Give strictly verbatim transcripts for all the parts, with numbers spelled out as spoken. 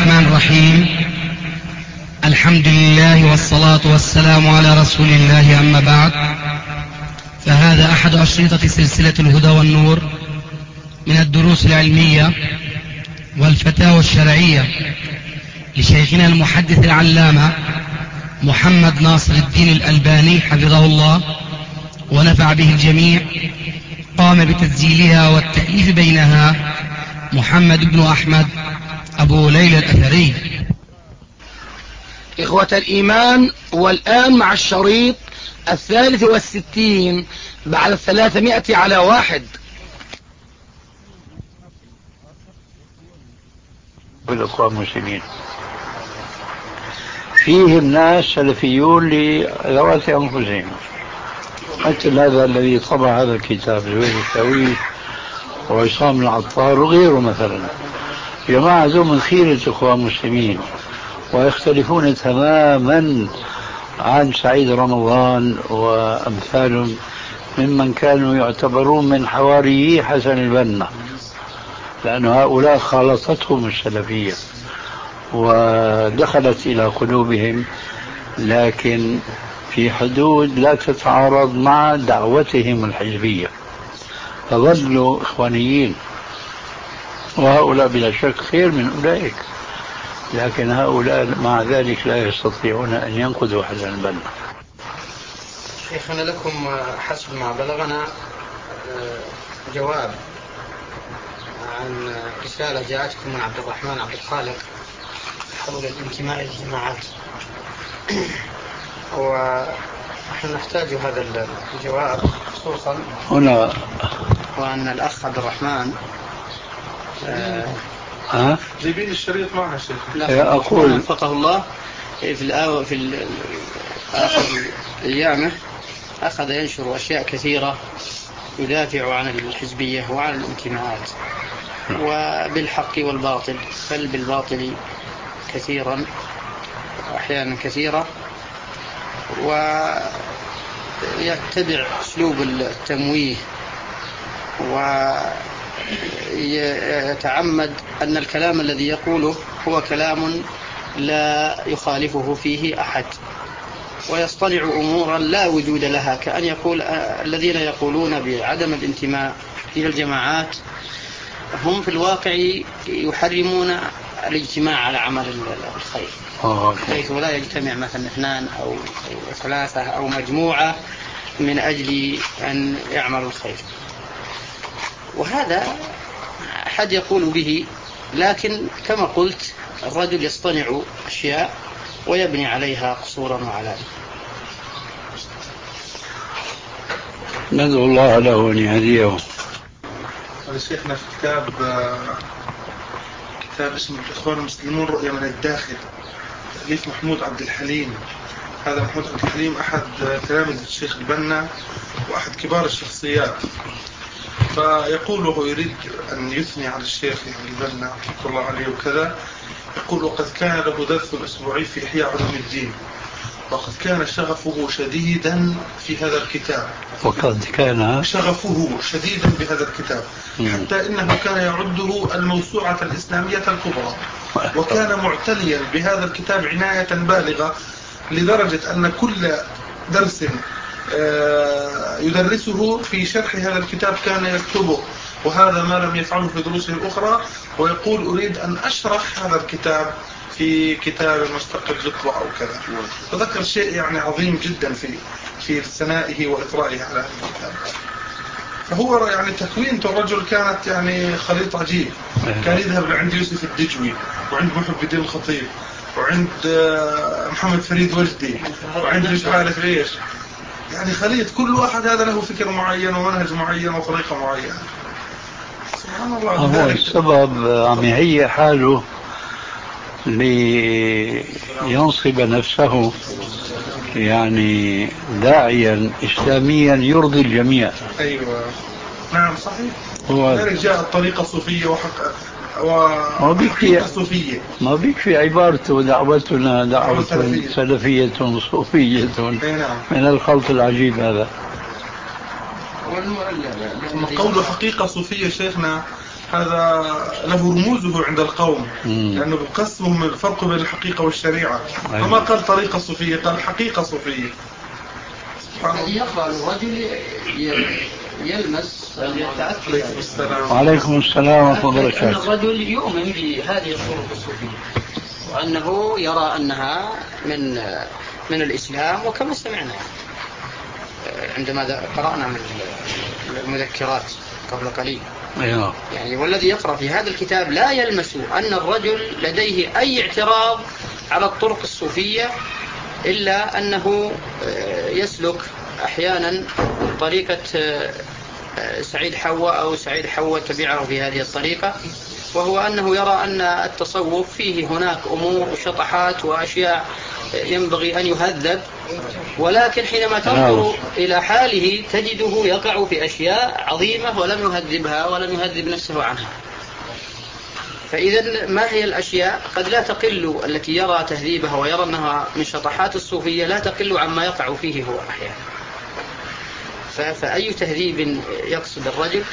الرحمن الرحيم. الحمد لله والصلاة والسلام على رسول الله، أما بعد، فهذا أحد أشرطة سلسلة الهدى والنور من الدروس العلمية والفتاوى الشرعية لشيخنا المحدث العلامة محمد ناصر الدين الألباني حفظه الله ونفع به الجميع. قام بتسجيلها والتأليف بينها محمد بن أحمد أبو ليلى الأثري. إخوة الإيمان، والآن مع الشريط الثالث والستين بعد الثلاثمائة على واحد. بالأخوة المسلمين فيهم ناس سلفيون لذوات أنفسهم، مثل هذا الذي طبع هذا الكتاب زويل الشاويش وعصام العطار وغيره مثلا. جماعة ذو من خيرة الأخوة المسلمين ويختلفون تماما عن سعيد رمضان وأمثالهم ممن كانوا يعتبرون من حواريي حسن البنا، لأن هؤلاء خالطتهم السلفية ودخلت إلى قلوبهم، لكن في حدود لا تتعارض مع دعوتهم الحزبية، فظلوا إخوانيين. وهؤلاء بلا شك خير من أولئك، لكن هؤلاء مع ذلك لا يستطيعون أن ينقذوا حسن البنا. شيخنا، لكم حسب ما بلغنا جواب عن رسالة جاءتكم من عبد الرحمن عبد الخالق حول الانتماء للجماعات، ونحن نحتاج هذا الجواب خصوصا هنا، وأن الأخ عبد الرحمن ها جايبين الشريط معنا شيخ. لا أقول وفقه الله في الأو في آخر أيامه أخذ ينشر أشياء كثيرة يدافع عن الحزبية وعن الانتماءات، وبالحق والباطل، بل بالباطل كثيرا وأحيانا كثيرة، ويتبع أسلوب التمويه ويتعمد أن الكلام الذي يقوله هو كلام لا يخالفه فيه أحد، ويصطنع أمورا لا وجود لها، كأن يقول الذين يقولون بعدم الانتماء إلى الجماعات هم في الواقع يحرمون الاجتماع على عمل الخير، حيث لا يجتمع مثلا اثنان أو ثلاثة أو مجموعة من أجل أن يعملوا الخير. وهذا أحد يقول به، لكن كما قلت الرجل يصطنع أشياء ويبني عليها قصورا وعلامة. ندعو الله له أن يهديه. شيخنا في كتاب كتاب اسمه الإخوان المسلمون رؤية من الداخل، تأليف محمود عبد الحليم. هذا محمود عبد الحليم أحد تلاميذ الشيخ البنا وأحد كبار الشخصيات، فيقول وهو يريد أن يثني على الشيخ البنا رحمه الله عليه وكذا، يقول: وقد كان له درس أسبوعي في إحياء علوم الدين، وقد كان شغفه شديدا في هذا الكتاب، وقد كان شغفه شديدا بهذا الكتاب حتى إنه كان يعده الموسوعة الإسلامية الكبرى، وكان معتنيا بهذا الكتاب عناية بالغة، لدرجة أن كل درس يدرسه في شرح هذا الكتاب كان يكتبه، وهذا ما لم يفعله في دروسه الأخرى، ويقول: أريد أن أشرح هذا الكتاب في كتاب مستقل يطبع أو كذا. فذكر شيء يعني عظيم جدا في في ثنائه وإطرائه على هذا الكتاب. فهو يعني تكوينته الرجل كانت يعني خليط عجيب. كان يذهب لعند يوسف الدجوي، وعند محب الدين الخطيب، وعند محمد فريد وجدي، وعند مش عارف ايش، يعني خليط، كل واحد هذا له فكر معين ومنهج معين وطريقة معينة. سبحان الله. هو السبب عم يهيئ حاله لينصب نفسه يعني داعيا إسلاميا يرضي الجميع. أيوة نعم صحيح. هو ذلك جاء الطريقة صوفية وحق وحقيقة صوفية. ما بيكفي عبارته: دعوتنا دعوة سلفية صوفية. من الخلط العجيب هذا. قوله حقيقة صوفية شيخنا هذا له رموزه عند القوم، مم. لأنه بقسمهم الفرق بين الحقيقة والشريعة. أيوة. فما قال طريقة صوفية، قال حقيقة صوفية. الذي يقرأ الرجل يلمس عليكم السلام. وعليكم السلام ورحمة الله أن وبركاته. الرجل يؤمن بهذه الطرق الصوفية وأنه يرى أنها من من الإسلام، وكما سمعنا عندما قرأنا من المذكرات قبل قليل. أيوة. يعني والذي يقرأ في هذا الكتاب لا يلمس أن الرجل لديه أي اعتراض على الطرق الصوفية، إلا أنه يسلك أحيانا طريقة سعيد حواء أو سعيد حواء تبعه في هذه الطريقة، وهو أنه يرى أن التصوف فيه هناك أمور وشطحات وأشياء ينبغي أن يهذب، ولكن حينما تنظر إلى حاله تجده يقع في أشياء عظيمة ولم يهذبها ولم يهذب نفسه عنها. فإذا ما هي الأشياء؟ قد لا تقل التي يرى تهذيبها ويرى أنها من شطحات الصوفية لا تقل عما يقع فيه هو أحيانا. فأي تهذيب يقصد الرجل؟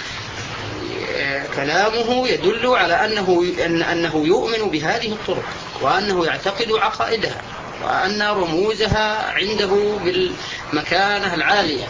كلامه يدل على أنه, أن أنه يؤمن بهذه الطرق، وأنه يعتقد عقائدها، وأن رموزها عنده بالمكانة العالية.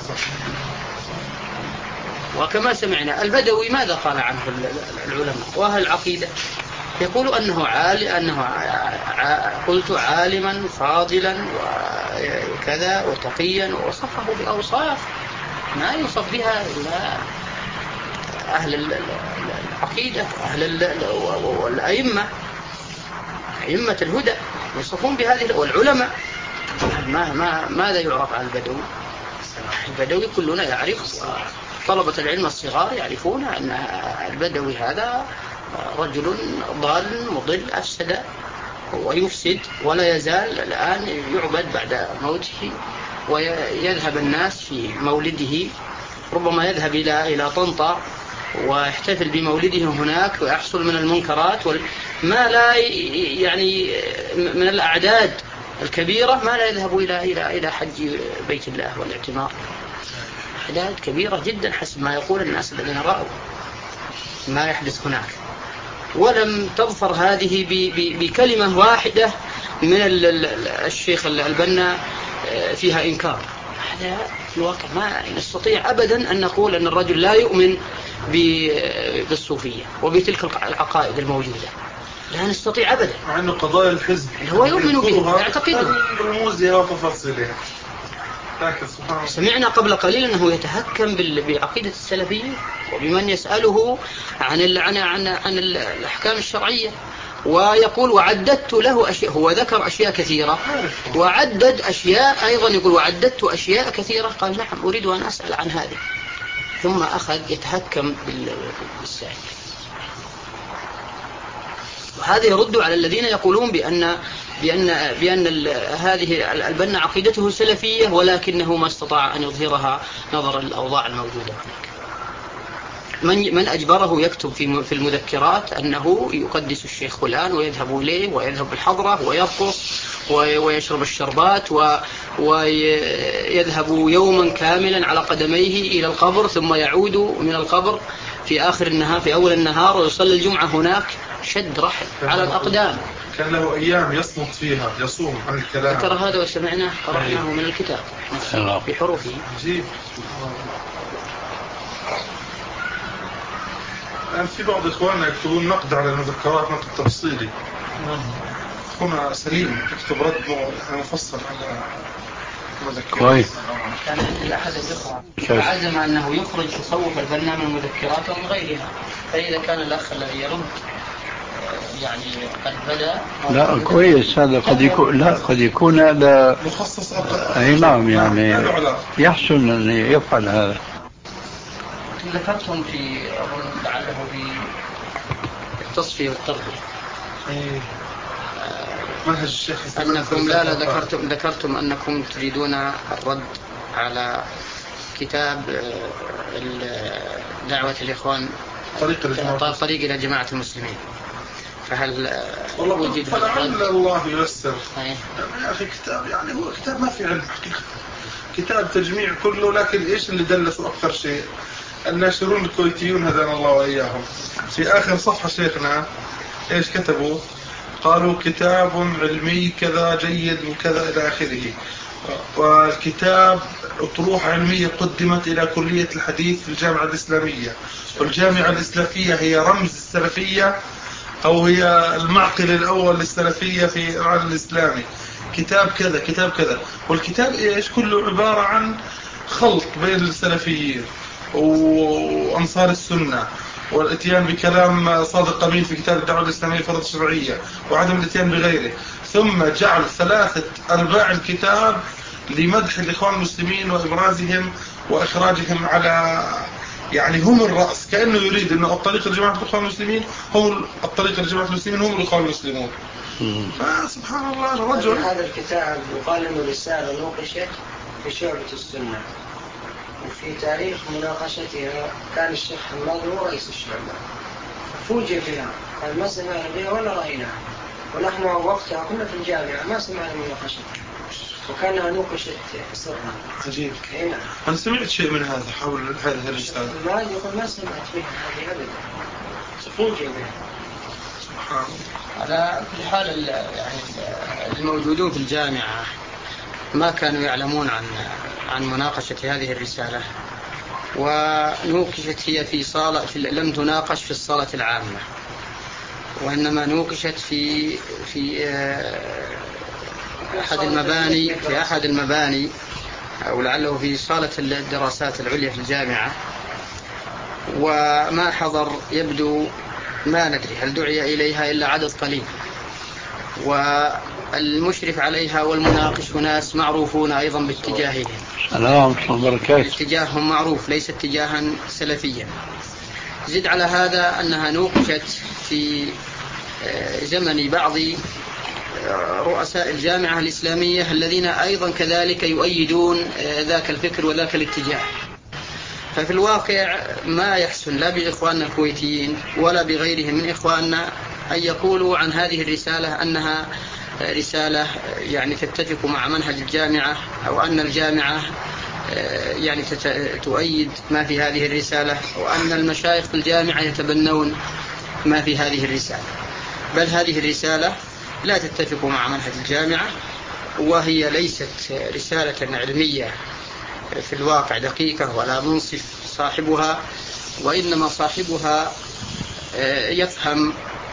وكما سمعنا البدوي ماذا قال عنه العلماء وأهل العقيدة؟ يقول أنه عالي أنه قلت عالما فاضلا وكذا وتقيا، ووصفه بأوصاف ما يوصف بها إلا أهل العقيدة وأهل الأئمة، أئمة الهدى يوصفون بهذه، والعلماء. ما ما ماذا يعرف عن البدوي؟ البدوي كلنا يعرف، طلبة العلم الصغار يعرفون أن البدوي هذا رجل ضال مضل أفسد ويفسد، ولا يزال الآن يعبد بعد موته، ويذهب الناس في مولده، ربما يذهب إلى إلى طنطا ويحتفل بمولده هناك ويحصل من المنكرات ما لا يعني من الأعداد الكبيرة، ما لا يذهب إلى إلى إلى حج بيت الله والاعتمار. أعداد كبيرة جدا حسب ما يقول الناس الذين رأوا ما يحدث هناك. ولم تظفر هذه بكلمة واحدة من الشيخ البنا فيها إنكار. هذا في الواقع ما نستطيع أبدا أن نقول أن الرجل لا يؤمن بالصوفية وبتلك العقائد الموجودة، لا نستطيع أبدا، مع أنه قضايا الحزب هو يؤمن بها يعتقدها رموزها وتفاصيلها. سمعنا قبل قليل أنه يتهكم بعقيدة السلفية وبمن يسأله عن عن عن, عن الأحكام الشرعية، ويقول وعددت له أشياء. هو ذكر أشياء كثيرة وعدد أشياء أيضا، يقول وعددت أشياء كثيرة. قال نعم أريد أن أسأل عن هذه، ثم أخذ يتهكم بالسائل. وهذا يرد على الذين يقولون بأن بأن بأن هذه البنا عقيدته سلفية، ولكنه ما استطاع أن يظهرها نظرا للأوضاع الموجودة هناك. من من أجبره يكتب في في المذكرات أنه يقدس الشيخ فلان ويذهب إليه ويذهب بالحضرة ويرقص ويشرب الشربات ويذهب يوما كاملا على قدميه إلى القبر، ثم يعود من القبر في آخر النهار في أول النهار ويصلي الجمعة هناك شد رحل على الأقدام. كان له أيام يصمت فيها يصوم عن الكلام. ذكر هذا وسمعناه قرأناه من الكتاب بحروفه. عجيب. الآن في بعض إخواننا يكتبون نقد على المذكرات، نقد تفصيلي. هنا سليم يكتب رد مفصل على المذكرات. كويس. كان الأحد يقرأ عزم أنه يخرج تصوف البنا من المذكرات ومن غيرها، فإذا كان الأخ الذي يرد يعني قد بدأ لا كويس، هذا قد يكون لا قد يكون هذا مخصص. أي نعم، يعني يحسن أن يفعل هذا. ذكرتم في أظن لعله في التصفية والتربية منهج الشيخ أنكم لا لا ذكرتم ذكرتم أنكم تريدون الرد على كتاب دعوة الإخوان طريق الجماعة طريق إلى جماعة المسلمين، فهل وجد فلعل الله ييسر؟ يا أخي كتاب يعني هو كتاب ما في علم حقيقة، كتاب تجميع كله، لكن إيش اللي دلسوا أكثر شيء الناشرون الكويتيون هدانا الله وإياهم في آخر صفحة شيخنا إيش كتبوا؟ قالوا كتاب علمي كذا جيد وكذا إلى آخره، والكتاب أطروحة علمية قدمت إلى كلية الحديث في الجامعة الإسلامية، والجامعة الإسلامية هي رمز السلفية أو هي المعقل الأول للسلفية في العالم الإسلامي. كتاب كذا كتاب كذا، والكتاب إيش كله عبارة عن خلط بين السلفيين وأنصار السنة، والاتيان بكلام صادق قميل في كتاب الدعوة الإسلامية الفرض الشرعية وعدم الاتيان بغيره، ثم جعل ثلاثة أرباع الكتاب لمدح الإخوان المسلمين وإبرازهم وإخراجهم على يعني هم الرأس، كأنه يريد أن الطريق لجماعة الإخوان المسلمين هم الطريق لجماعة المسلمين هم الإخوان المسلمون. فسبحان الله الرجل. هذا الكتاب يقال أنه رسالة نوقشت في شعبة السنة، وفي تاريخ مناقشتها كان الشيخ حماد هو رئيس الشعبة، فوجئ بها، قال ما سمعنا بها ولا رأيناها، ونحن وقتها كنا في الجامعة ما سمعنا مناقشتها، وكانها نوقشت سرا. عجيب. هنا. أنا سمعت شيء من هذا حول هذه الرسالة. ما يقول ما سمعت بها هذه أبدا، فوجئ بها. سبحان الله. على كل حال يعني الموجودون في الجامعة ما كانوا يعلمون عن عن مناقشة هذه الرسالة، ونوقشت هي في صالة في لم تناقش في الصالة العامة، وإنما نوقشت في في أحد المباني في أحد المباني أو لعله في صالة الدراسات العليا في الجامعة، وما حضر يبدو ما ندري هل دعي إليها إلا عدد قليل، والمشرف عليها والمناقش ناس معروفون أيضا باتجاههم. سلام وبركاته. اتجاههم معروف ليس اتجاها سلفيا. زد على هذا أنها نوقشت في زمن بعض رؤساء الجامعة الإسلامية الذين أيضا كذلك يؤيدون ذاك الفكر وذاك الاتجاه، ففي الواقع ما يحسن لا بإخواننا الكويتيين ولا بغيرهم من إخواننا أن يقولوا عن هذه الرسالة أنها رسالة يعني تتفق مع منهج الجامعة، أو أن الجامعة يعني تؤيد ما في هذه الرسالة، وأن المشايخ في الجامعة يتبنون ما في هذه الرسالة. بل هذه الرسالة لا تتفق مع منهج الجامعة، وهي ليست رسالة علمية في الواقع دقيقة ولا منصف صاحبها، وإنما صاحبها يفهم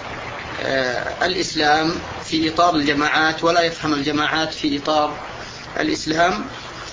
الإسلام في إطار الجماعات ولا يفهم الجماعات في إطار الإسلام،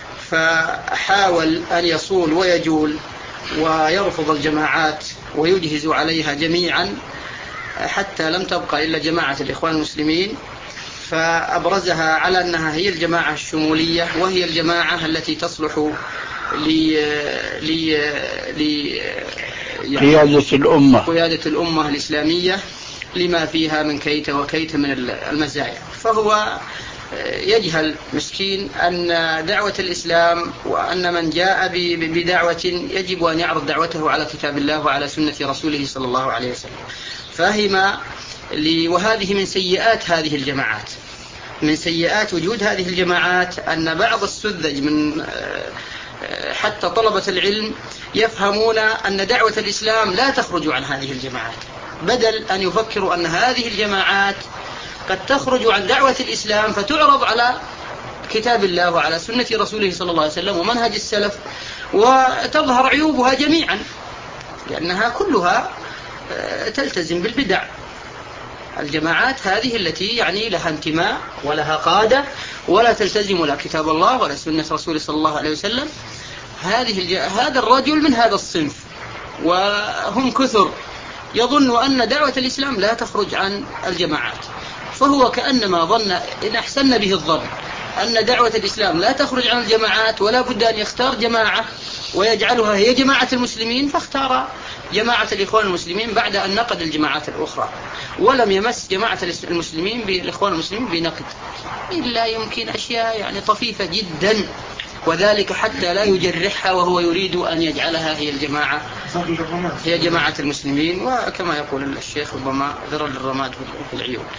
فحاول أن يصول ويجول ويرفض الجماعات ويجهز عليها جميعا حتى لم تبقى إلا جماعة الإخوان المسلمين، فأبرزها على أنها هي الجماعة الشمولية، وهي الجماعة التي تصلح ل ل ل قيادة الأمة قيادة الأمة الإسلامية لما فيها من كيت وكيت من المزايا. فهو يجهل مسكين أن دعوة الإسلام وأن من جاء بدعوة يجب أن يعرض دعوته على كتاب الله وعلى سنة رسوله صلى الله عليه وسلم. فهم لي، وهذه من سيئات هذه الجماعات، من سيئات وجود هذه الجماعات أن بعض السذج من حتى طلبة العلم يفهمون أن دعوة الإسلام لا تخرج عن هذه الجماعات، بدل أن يفكروا أن هذه الجماعات قد تخرج عن دعوة الإسلام فتعرض على كتاب الله وعلى سنة رسوله صلى الله عليه وسلم ومنهج السلف، وتظهر عيوبها جميعا لأنها كلها تلتزم بالبدع. الجماعات هذه التي يعني لها انتماء ولها قادة ولا تلتزم لا كتاب الله ولا سنة رسوله صلى الله عليه وسلم، هذه الج... هذا الرجل من هذا الصنف، وهم كثر يظن أن دعوة الإسلام لا تخرج عن الجماعات، فهو كأنما ظن إن أحسن به الظن أن دعوة الإسلام لا تخرج عن الجماعات ولا بد أن يختار جماعة ويجعلها هي جماعة المسلمين، فاختار جماعة الإخوان المسلمين بعد أن نقد الجماعات الأخرى، ولم يمس جماعة المسلمين بالإخوان المسلمين بنقد إلا يمكن أشياء يعني طفيفة جدا، وذلك حتى لا يجرحها وهو يريد أن يجعلها هي الجماعة هي جماعة المسلمين، وكما يقول الشيخ ربما ذر للرماد في العيون.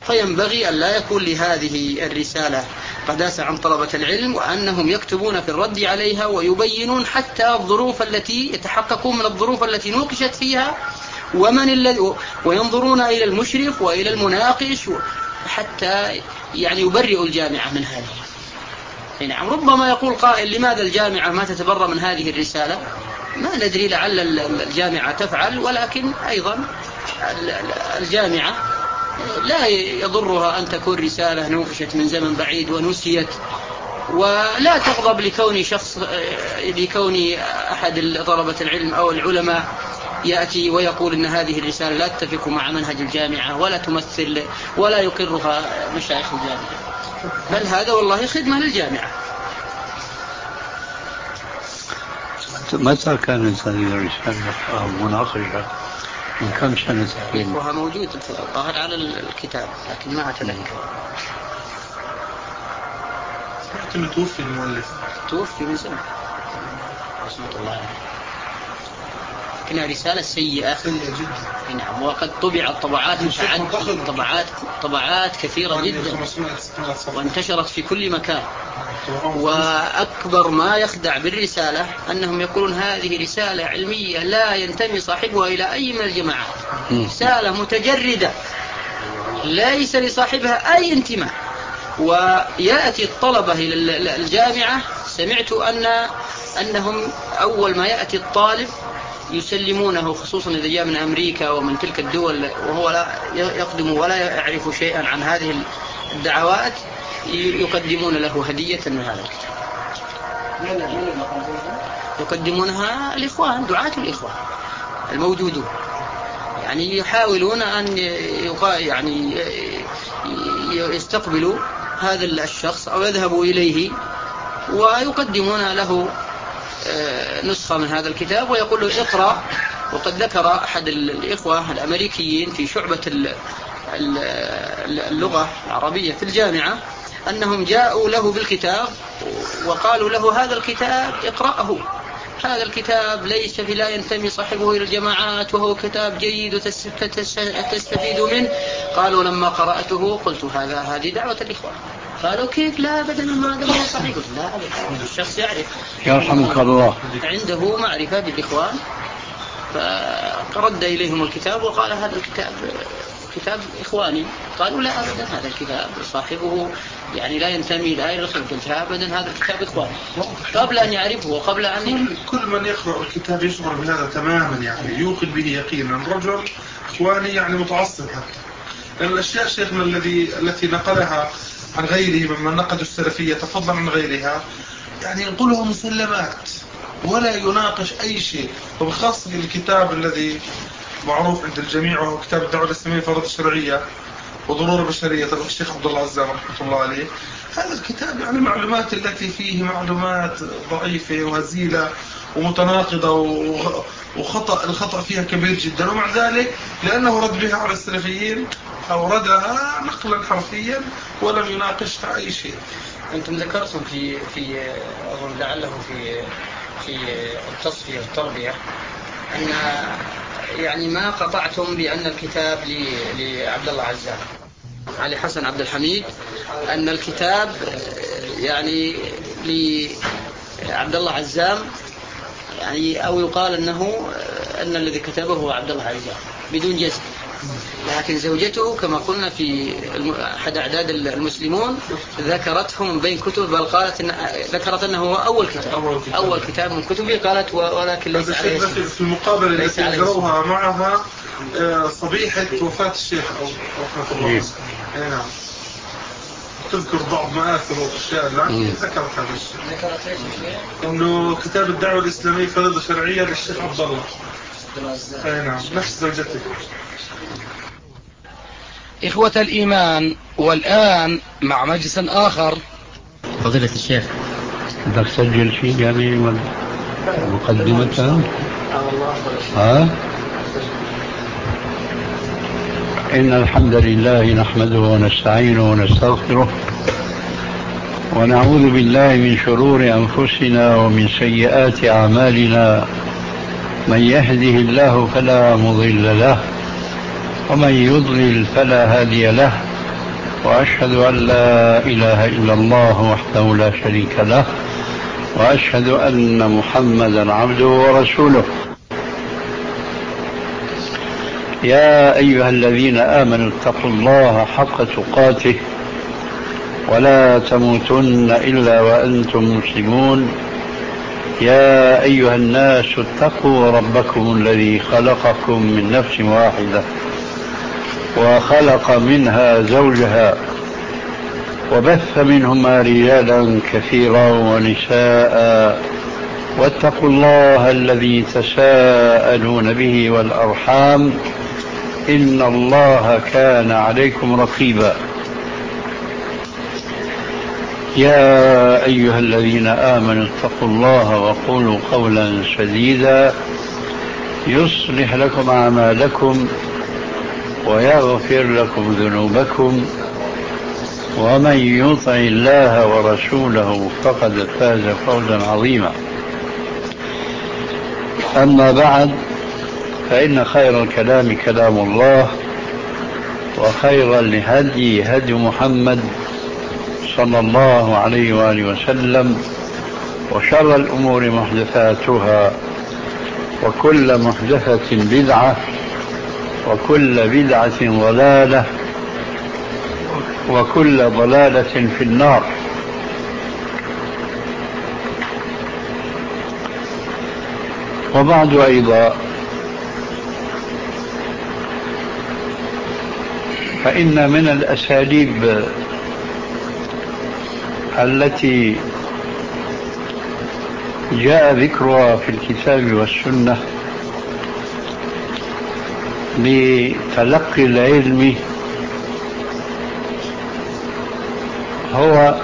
فينبغي أن لا يكون لهذه الرسالة قداسة عن طلبة العلم، وأنهم يكتبون في الرد عليها ويبينون حتى الظروف التي يتحققون من الظروف التي نوقشت فيها، ومن الذي، وينظرون إلى المشرف وإلى المناقش حتى يعني يبرئوا الجامعة من هذه. نعم، ربما يقول قائل لماذا الجامعة ما تتبرأ من هذه الرسالة؟ ما ندري، لعل الجامعة تفعل، ولكن أيضا الجامعة لا يضرها أن تكون رسالة نوقشت من زمن بعيد ونسيت، ولا تغضب لكون شخص لكون أحد طلبة العلم أو العلماء يأتي ويقول إن هذه الرسالة لا تتفق مع منهج الجامعة ولا تمثل ولا يقرها مشايخ الجامعة، بل هذا والله خدمة للجامعة. متى كانت هذه الرسالة أو مناقشة؟ من كم سنة تقريبا؟ وها موجود في الظاهر على الكتاب لكن ما أتذكر. لكن توفي المؤلف، توفي من سنة رحمة الله عليه. كنا رسالة سيئة سيئة جدا. نعم، وقد طبعت طبعات متعددة، طبعات طبعات كثيرة جدا، وانتشرت في كل مكان. وأكبر ما يخدع بالرسالة أنهم يقولون هذه رسالة علمية لا ينتمي صاحبها إلى أي من الجماعات، رسالة متجردة ليس لصاحبها أي انتماء. ويأتي الطلبة إلى الجامعة، سمعت أن أنهم أول ما يأتي الطالب يسلمونه، خصوصا إذا جاء من أمريكا ومن تلك الدول وهو لا يقدم ولا يعرف شيئا عن هذه الدعوات، يقدمون له هدية من هذا الكتاب. يقدمونها الإخوان، دعاة الإخوان الموجودون، يعني يحاولون أن يعني يستقبلوا هذا الشخص أو يذهبوا إليه ويقدمون له نسخة من هذا الكتاب ويقول له اقرأ. وقد ذكر أحد الإخوة الأمريكيين في شعبة اللغة العربية في الجامعة أنهم جاءوا له بالكتاب وقالوا له هذا الكتاب اقرأه، هذا الكتاب ليس لا ينتمي صاحبه إلى الجماعات وهو كتاب جيد وتستفيد منه. قالوا لما قرأته قلت هذا هذه دعوة الإخوان. قالوا كيف؟ لا أبدا، ما هذا ما صحيح. قلت لا أبدا، الشخص يعرف، يرحمك الله، عنده معرفة بالإخوان. فرد إليهم الكتاب وقال هذا الكتاب كتاب إخواني. قالوا لا أبدا، هذا الكتاب صاحبه يعني لا ينتمي لا إلى الخلق. قلت أبدا، هذا الكتاب إخواني، قبل أن يعرفه وقبل أن كل, كل من يقرأ الكتاب يشعر بهذا تماما، يعني يوقن به يقينا. الرجل إخواني يعني متعصب حتى. لأن الأشياء شيخنا الذي التي نقلها عن غيره ممن نقدوا السلفية تفضل عن غيرها، يعني ينقلها مسلمات ولا يناقش أي شيء. وبخاصة الكتاب الذي معروف عند الجميع وهو كتاب الدعوة الإسلامية فرض الشرعية وضرورة بشرية طبعا الشيخ عبد الله عزام رحمة الله عليه. هذا الكتاب يعني المعلومات التي فيه معلومات ضعيفة وهزيلة ومتناقضة وخطأ الخطأ فيها كبير جدا، ومع ذلك لأنه رد بها على السلفيين أوردها نقلا حرفيا ولم يناقشها أي شيء. أنتم ذكرتم في في أظن لعله في في التصفية التربية أن يعني ما قطعتم بأن الكتاب لعبد الله عزام علي حسن عبد الحميد، أن الكتاب يعني لعبد الله عزام، يعني أو يقال أنه أن الذي كتبه هو عبد الله عزام بدون جزم. لكن زوجته كما قلنا في أحد أعداد المسلمون ذكرته من بين كتب، بل قالت إن ذكرت أنه هو أول كتاب أول كتاب من كتبه، قالت ولكن ليس عليه اسم. في المقابلة التي ذكروها معها صبيحة وفاة الشيخ أو رحمة الله. نعم، تذكر بعض مآثر وأشياء، لكن ذكرت هذا الشيء، ذكرت ايش إنه كتاب الدعوة الإسلامية فريضة شرعية للشيخ عبد الله. أي نعم، نفس زوجته. إخوة الإيمان، والآن مع مجلس آخر. فضيلة الشيخ، بدك تسجل شيء يعني ولا مقدمة؟ ها؟ إن الحمد لله نحمده ونستعينه ونستغفره ونعوذ بالله من شرور أنفسنا ومن سيئات أعمالنا. من يهده الله فلا مضل له ومن يضلل فلا هادي له، وأشهد أن لا إله إلا الله وحده لا شريك له، وأشهد أن محمدا عبده ورسوله. يا أيها الذين آمنوا اتقوا الله حق تقاته ولا تموتن إلا وأنتم مسلمون. يا أيها الناس اتقوا ربكم الذي خلقكم من نفس واحدة وخلق منها زوجها وبث منهما رجالا كثيرا ونساء، واتقوا الله الذي تساءلون به والأرحام إن الله كان عليكم رقيبا. يا أيها الذين آمنوا اتقوا الله وقولوا قولا سديدا يصلح لكم أعمالكم ويغفر لكم ذنوبكم، ومن يطع الله ورسوله فقد فاز فوزا عظيما. أما بعد، فإن خير الكلام كلام الله، وخير الهدي هدي محمد صلى الله عليه وآله وسلم، وشر الأمور محدثاتها، وكل محدثة بدعة، وكل بدعة ضلالة، وكل ضلالة في النار. وبعد أيضا، فإن من الأساليب التي جاء ذكرها في الكتاب والسنة لتلقي العلم هو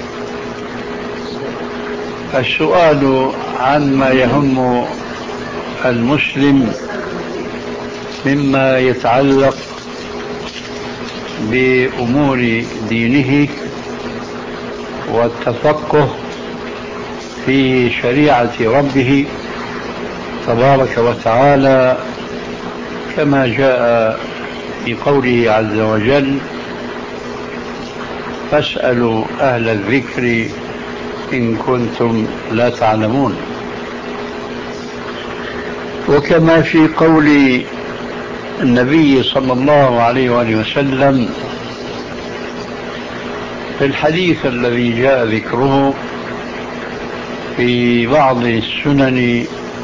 السؤال عما يهم المسلم مما يتعلق بأمور دينه والتفقه في شريعة ربه تبارك وتعالى، كما جاء في قوله عز وجل: فاسألوا أهل الذكر إن كنتم لا تعلمون. وكما في قول النبي صلى الله عليه وآله وسلم في الحديث الذي جاء ذكره في بعض السنن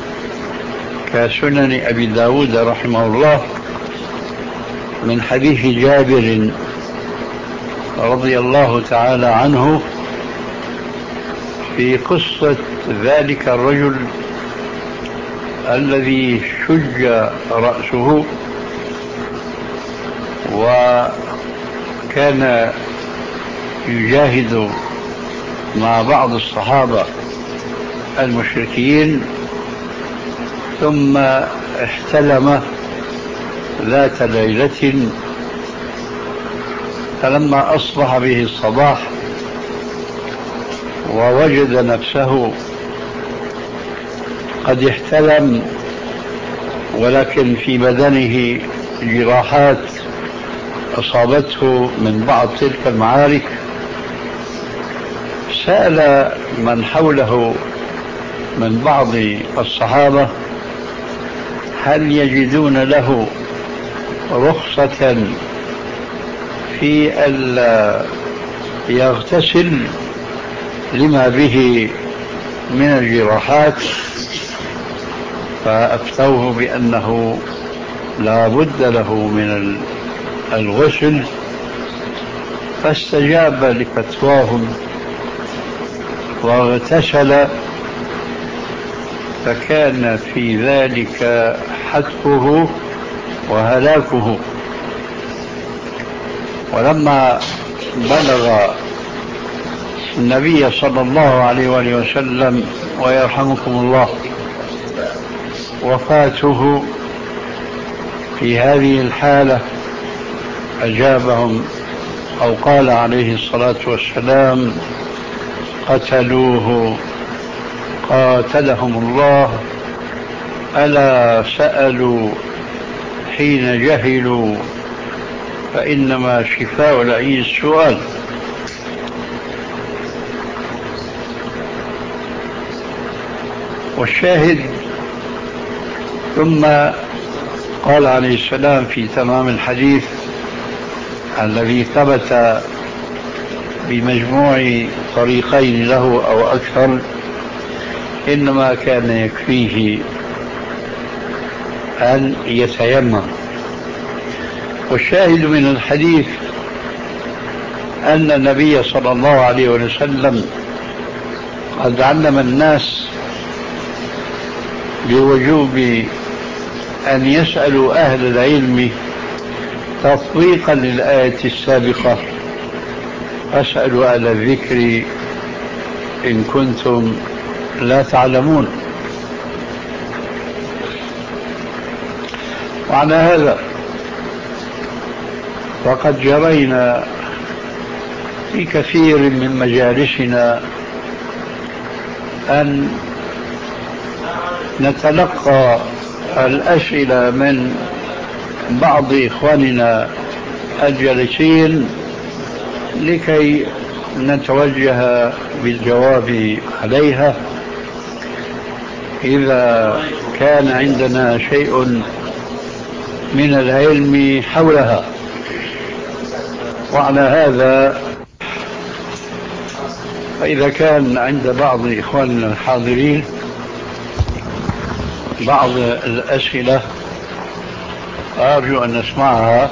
كسنن أبي داود رحمه الله، من حديث جابر رضي الله تعالى عنه في قصة ذلك الرجل الذي شج رأسه وكان يجاهد مع بعض الصحابة المشركين، ثم احتلم ذات ليلة، فلما أصبح به الصباح ووجد نفسه قد احتلم ولكن في بدنه جراحات أصابته من بعض تلك المعارك، سأل من حوله من بعض الصحابة هل يجدون له رخصة في ألا يغتسل لما به من الجراحات، فأفتوه بأنه لا بد له من الغسل، فاستجاب لفتواهم واغتسل، فكان في ذلك حتفه وهلاكه. ولما بلغ النبي صلى الله عليه وآله وسلم ويرحمكم الله وفاته في هذه الحالة، أجابهم أو قال عليه الصلاة والسلام: قتلوه قاتلهم الله، ألا سألوا حين جهلوا فإنما شفاء العي السؤال. والشاهد ثم قال عليه السلام في تمام الحديث الذي ثبت بمجموع طريقين له أو أكثر: إنما كان يكفيه أن يتيمم. والشاهد من الحديث أن النبي صلى الله عليه وسلم قد علم الناس بوجوب أن يسألوا أهل العلم تطبيقا للآية السابقة: فاسألوا أهل الذكر إن كنتم لا تعلمون. وعلى هذا فقد جرينا في كثير من مجالسنا أن نتلقى الأسئلة من بعض إخواننا الجالسين لكي نتوجه بالجواب عليها إذا كان عندنا شيء من العلم حولها. وعلى هذا فإذا كان عند بعض إخواننا الحاضرين بعض الأسئلة أرجو أن نسمعها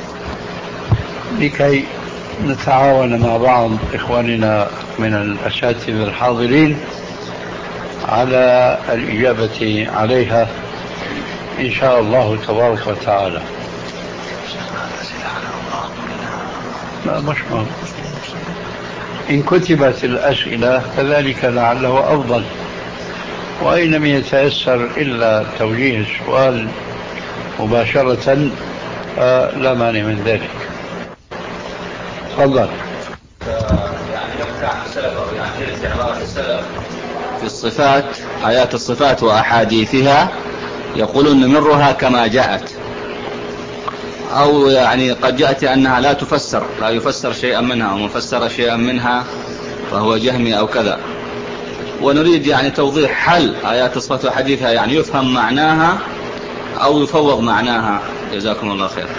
لكي نتعاون مع بعض إخواننا من الأساتذة الحاضرين على الإجابة عليها إن شاء الله تبارك وتعالى. لا مش مهم. إن كتبت الأسئلة فذلك لعله أفضل، وإن لم يتيسر إلا توجيه السؤال مباشرة لا مانع من ذلك. تفضل. يعني يحكى عن السلف أو يعني استعمال السلف في الصفات، آيات الصفات وأحاديثها، يقولون نمرها كما جاءت، أو يعني قد جاءت أنها لا تفسر، لا يفسر شيئا منها، ومفسر شيئا منها فهو جهمي أو كذا. ونريد يعني توضيح حل آيات الصفات وحديثها، يعني يفهم معناها أو يفوض معناها. جزاكم الله خير.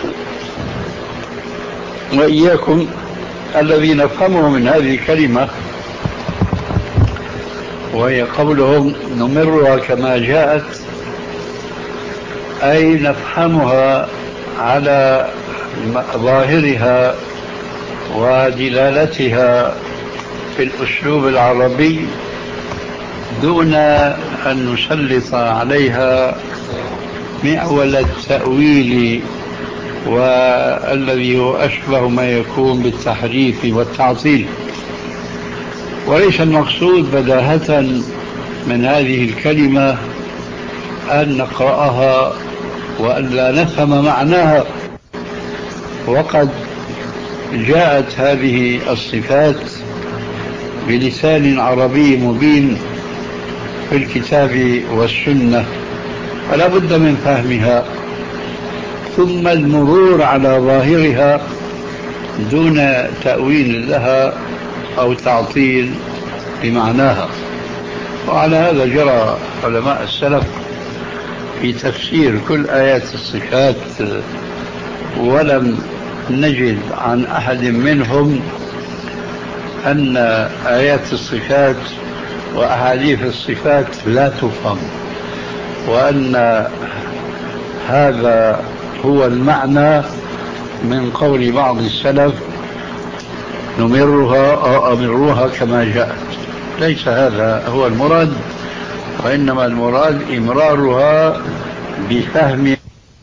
وإياكم الذي نفهمه من هذه الكلمة وهي قولهم نمرها كما جاءت، أي نفهمها على ظاهرها ودلالتها في الأسلوب العربي دون أن نسلط عليها معول التأويل والذي هو أشبه ما يكون بالتحريف والتعطيل. وليس المقصود بداهة من هذه الكلمة أن نقرأها وأن لا نفهم معناها، وقد جاءت هذه الصفات بلسان عربي مبين في الكتاب والسنة، فلا بد من فهمها ثم المرور على ظاهرها دون تأويل لها أو تعطيل بمعناها. وعلى هذا جرى علماء السلف في تفسير كل آيات الصفات، ولم نجد عن أحد منهم أن آيات الصفات وأحاديث الصفات لا تفهم، وأن هذا هو المعنى من قول بعض السلف نمرها أو أمروها كما جاءت. ليس هذا هو المراد، وإنما المراد إمرارها بفهم.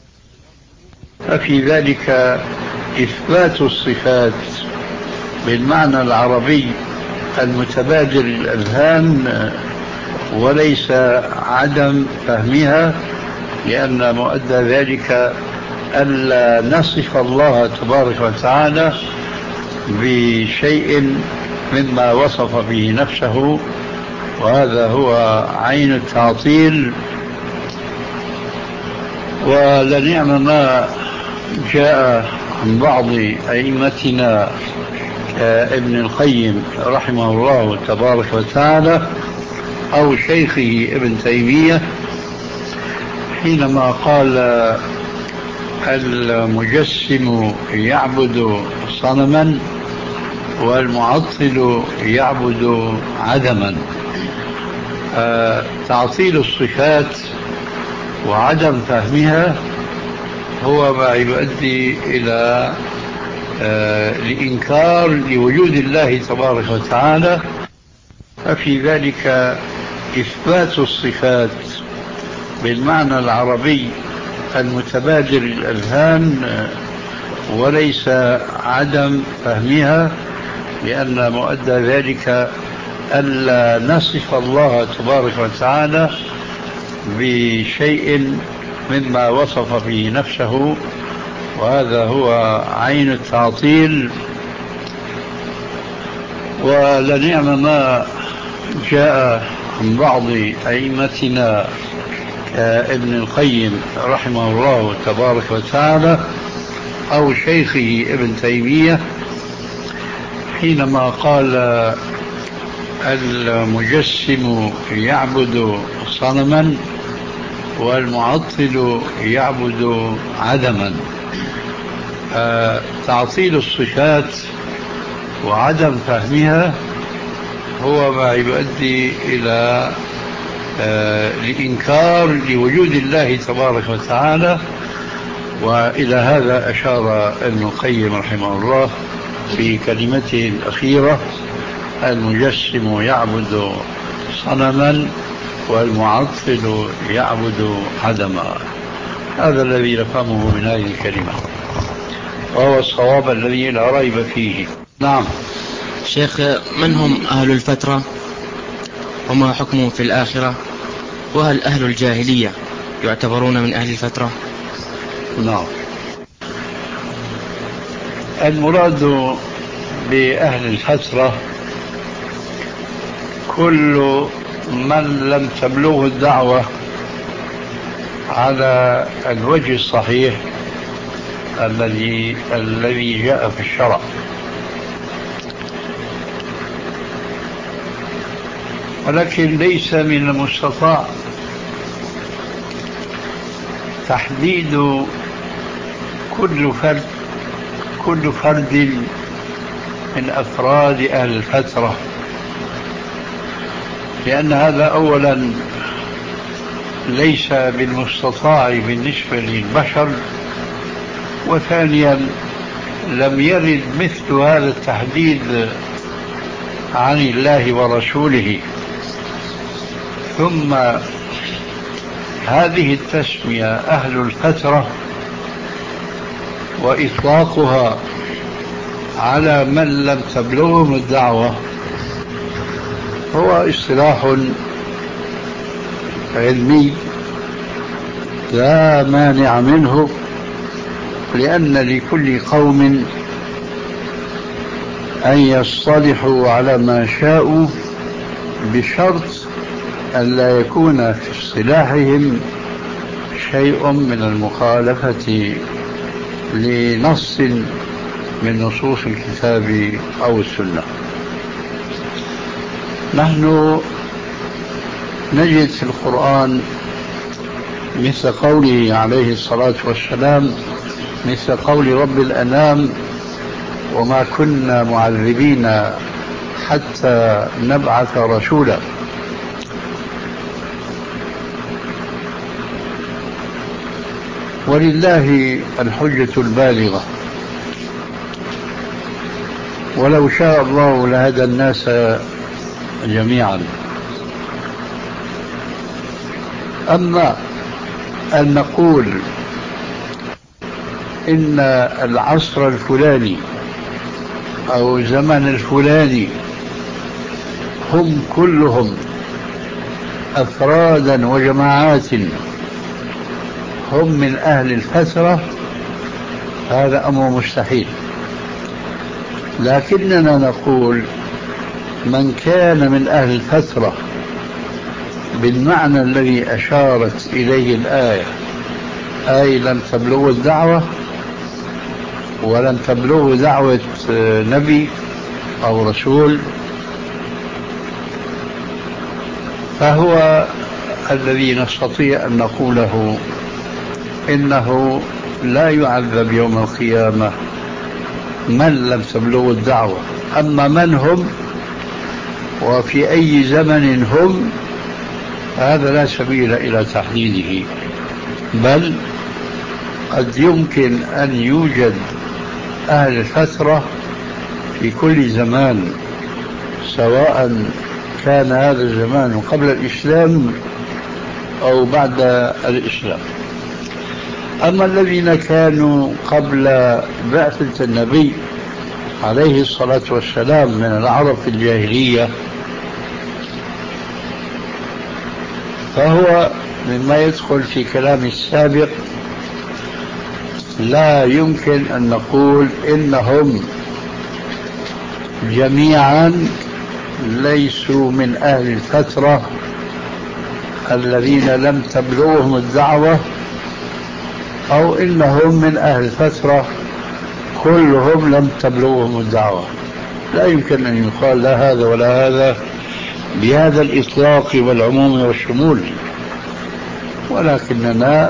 ففي ذلك إثبات الصفات بالمعنى العربي المتبادر للأذهان، وليس عدم فهمها، لأن مؤدى ذلك ألا نصف الله تبارك وتعالى بشيء مما وصف به نفسه، وهذا هو عين التعطيل. ولنعم ما جاء عن بعض أئمتنا كابن القيم رحمه الله تبارك وتعالى أو شيخه ابن تيمية حينما قال المجسم يعبد صنما والمعطل يعبد عدما. آه تعطيل الصفات وعدم فهمها هو ما يؤدي إلى آه الإنكار لوجود الله تبارك وتعالى. ففي ذلك إثبات الصفات بالمعنى العربي المتبادر الأذهان وليس عدم فهمها، لأن مؤدى ذلك ألا نصف الله تبارك وتعالى بشيء مما وصف به نفسه، وهذا هو عين التعطيل. ولنعم ما جاء عن بعض أئمتنا كابن القيم رحمه الله تبارك وتعالى أو شيخه ابن تيمية حينما قال المجسم يعبد صنما والمعطل يعبد عدما. آه تعطيل الصفات وعدم فهمها هو ما يؤدي إلى آه الإنكار لوجود الله تبارك وتعالى. وإلى هذا أشار ابن القيم رحمه الله في كلمته الأخيرة: المجسم يعبد صنما والمعطل يعبد عدما. هذا الذي نفهمه من هذه الكلمة، وهو الصواب الذي لا ريب فيه. نعم. شيخ، من هم أهل الفترة وما حكمهم في الآخرة؟ وهل أهل الجاهلية يعتبرون من أهل الفترة؟ نعم. المراد بأهل الفترة كل من لم تبلغه الدعوة على الوجه الصحيح الذي الذي جاء في الشرع. ولكن ليس من المستطاع تحديد كل فرد كل فرد من أفراد أهل الفترة، لأن هذا أولا ليس بالمستطاع بالنسبة للبشر، وثانيا لم يرد مثل هذا التحديد عن الله ورسوله. ثم هذه التسمية أهل الفترة وإطلاقها على من لم تبلغهم الدعوة هو اصطلاح علمي لا مانع منه، لأن لكل قوم أن يصطلحوا على ما شاءوا بشرط أن لا يكون في اصطلاحهم شيء من المخالفة لنص من نصوص الكتاب أو السنة. نحن نجد في القرآن مثل قوله عليه الصلاة والسلام، مثل قول رب الأنام: وما كنا معذبين حتى نبعث رسولا. ولله الحجة البالغة، ولو شاء الله لهدى الناس جميعا. أما أن نقول إن العصر الفلاني أو الزمن الفلاني هم كلهم أفرادا وجماعات هم من أهل الفترة، هذا أمر مستحيل. لكننا نقول من كان من أهل الفترة بالمعنى الذي أشارت إليه الآية، أي لم تبلغ الدعوة، ولم تبلغه دعوة نبي أو رسول فهو الذي نستطيع أن نقوله إنه لا يعذب يوم القيامة من لم تبلغ الدعوة. أما من هم وفي أي زمن هم هذا لا سبيل إلى تحديده، بل قد يمكن أن يوجد أهل الفترة في كل زمان، سواء كان هذا الزمان قبل الإسلام أو بعد الإسلام. أما الذين كانوا قبل بعثة النبي عليه الصلاة والسلام من العرب في الجاهلية فهو مما يدخل في كلام السابق. لا يمكن أن نقول إنهم جميعا ليسوا من أهل الفترة الذين لم تبلغهم الدعوة، أو إنهم من أهل الفترة كلهم لم تبلغهم الدعوة. لا يمكن أن يقال لا هذا ولا هذا بهذا الإطلاق والعموم والشمول، ولكننا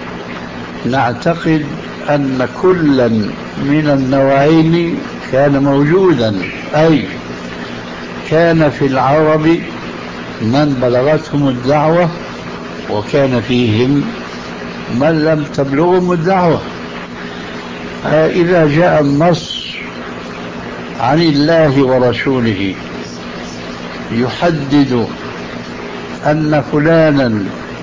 نعتقد أن كلا من النوعين كان موجودا، أي كان في العرب من بلغتهم الدعوة وكان فيهم من لم تبلغهم الدعوة. إذا جاء النص عن الله ورسوله يحدد أن فلانا